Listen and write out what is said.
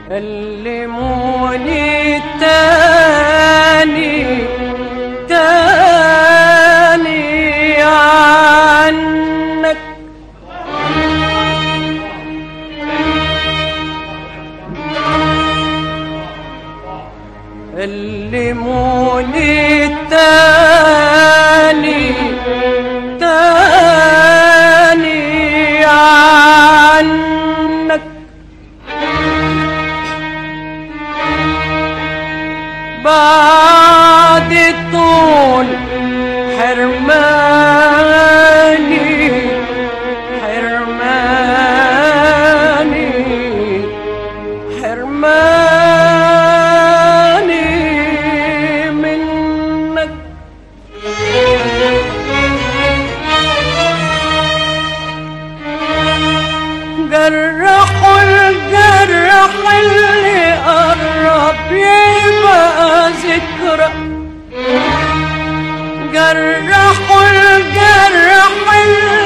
علموني تاني تاني عنك، علموني تاني تاني عنك، بعد طول حرماني حرماني حرماني منك، جرحوا الجرح اللي قرب يبقى ذكرى، جرحوا الجرح اللي